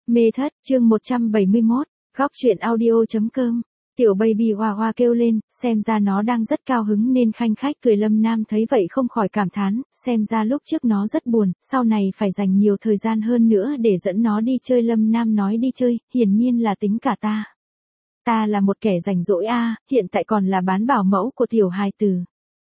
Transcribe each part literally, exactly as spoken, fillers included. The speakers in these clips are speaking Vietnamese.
Mê thất, chương một trăm bảy mươi mốt, góc truyện audio.com. Tiểu baby hoa hoa kêu lên, xem ra nó đang rất cao hứng nên khanh khách cười. Lâm Nam thấy vậy không khỏi cảm thán, xem ra lúc trước nó rất buồn, sau này phải dành nhiều thời gian hơn nữa để dẫn nó đi chơi. Lâm Nam nói đi chơi, hiển nhiên là tính cả ta. Ta là một kẻ rảnh rỗi a, hiện tại còn là bán bảo mẫu của tiểu hài tử.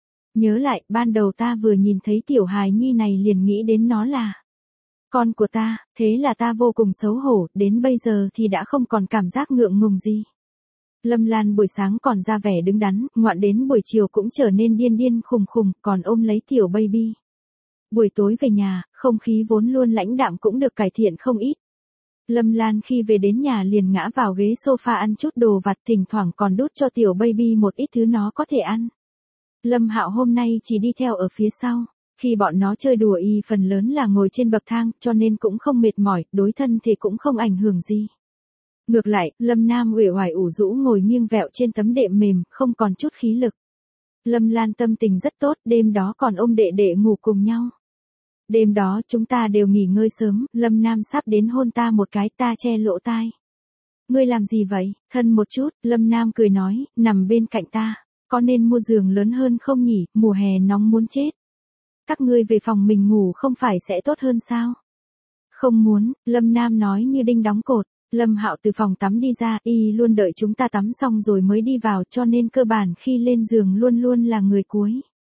Nhớ lại, ban đầu ta vừa nhìn thấy tiểu hài nhi này liền nghĩ đến nó là con của ta, thế là ta vô cùng xấu hổ, đến bây giờ thì đã không còn cảm giác ngượng ngùng gì. Lâm Lan buổi sáng còn ra vẻ đứng đắn, ngoạn đến buổi chiều cũng trở nên điên điên khùng khùng, còn ôm lấy tiểu baby. Buổi tối về nhà, không khí vốn luôn lãnh đạm cũng được cải thiện không ít. Lâm Lan khi về đến nhà liền ngã vào ghế sofa ăn chút đồ vặt, thỉnh thoảng còn đút cho tiểu baby một ít thứ nó có thể ăn. Lâm Hạo hôm nay chỉ đi theo ở phía sau. Khi bọn nó chơi đùa y phần lớn là ngồi trên bậc thang, cho nên cũng không mệt mỏi, đối thân thì cũng không ảnh hưởng gì. Ngược lại, Lâm Nam uể oải ủ rũ ngồi nghiêng vẹo trên tấm đệm mềm, không còn chút khí lực. Lâm Lan tâm tình rất tốt, đêm đó còn ôm đệ đệ ngủ cùng nhau. Đêm đó chúng ta đều nghỉ ngơi sớm, Lâm Nam sắp đến hôn ta một cái, ta che lỗ tai. Ngươi làm gì vậy, thân một chút, Lâm Nam cười nói, nằm bên cạnh ta. Có nên mua giường lớn hơn không nhỉ, mùa hè nóng muốn chết. Các ngươi về phòng mình ngủ không phải sẽ tốt hơn sao? Không muốn, Lâm Nam nói như đinh đóng cột. Lâm Hạo từ phòng tắm đi ra, y luôn đợi chúng ta tắm xong rồi mới đi vào, cho nên cơ bản khi lên giường luôn luôn là người cuối.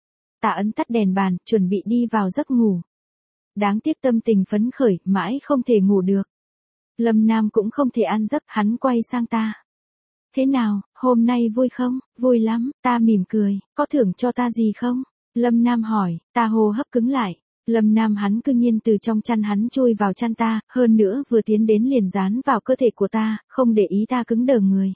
Ta ấn tắt đèn bàn, chuẩn bị đi vào giấc ngủ. Đáng tiếc tâm tình phấn khởi, mãi không thể ngủ được. Lâm Nam cũng không thể an giấc, hắn quay sang ta. Thế nào, hôm nay vui không? Vui lắm, ta mỉm cười, có thưởng cho ta gì không? Lâm Nam hỏi, ta hô hấp cứng lại. Lâm Nam hắn cư nhiên từ trong chăn hắn chui vào chăn ta, hơn nữa vừa tiến đến liền dán vào cơ thể của ta, không để ý ta cứng đờ người.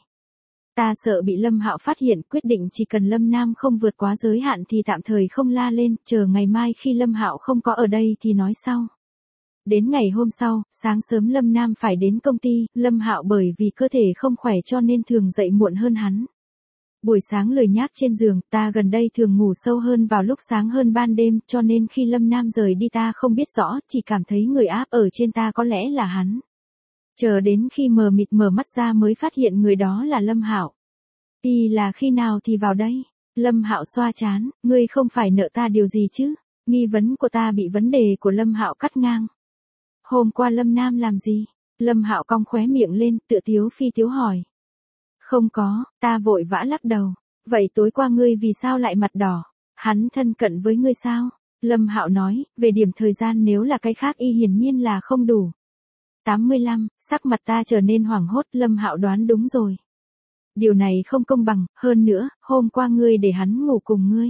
Ta sợ bị Lâm Hạo phát hiện, quyết định chỉ cần Lâm Nam không vượt quá giới hạn thì tạm thời không la lên, chờ ngày mai khi Lâm Hạo không có ở đây thì nói sau. Đến ngày hôm sau, sáng sớm Lâm Nam phải đến công ty, Lâm Hạo bởi vì cơ thể không khỏe cho nên thường dậy muộn hơn hắn. Buổi sáng lười nhác trên giường, ta gần đây thường ngủ sâu hơn vào lúc sáng hơn ban đêm, cho nên khi Lâm Nam rời đi ta không biết rõ, chỉ cảm thấy người áp ở trên ta có lẽ là hắn. Chờ đến khi mờ mịt mở mắt ra mới phát hiện người đó là Lâm Hạo. Y là khi nào thì vào đây? Lâm Hạo xoa trán, ngươi không phải nợ ta điều gì chứ? Nghi vấn của ta bị vấn đề của Lâm Hạo cắt ngang. Hôm qua Lâm Nam làm gì? Lâm Hạo cong khóe miệng lên, tựa tiếu phi tiếu hỏi. Không có, ta vội vã lắc đầu. Vậy tối qua ngươi vì sao lại mặt đỏ? Hắn thân cận với ngươi sao? Lâm Hạo nói, về điểm thời gian nếu là cái khác y hiển nhiên là không đủ. tám mươi lăm, sắc mặt ta trở nên hoảng hốt, Lâm Hạo đoán đúng rồi. Điều này không công bằng, hơn nữa, hôm qua ngươi để hắn ngủ cùng ngươi.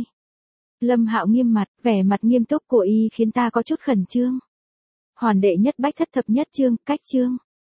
Lâm Hạo nghiêm mặt, vẻ mặt nghiêm túc của y khiến ta có chút khẩn trương. Hoàn đệ nhất bách thất thập nhất chương, cách chương.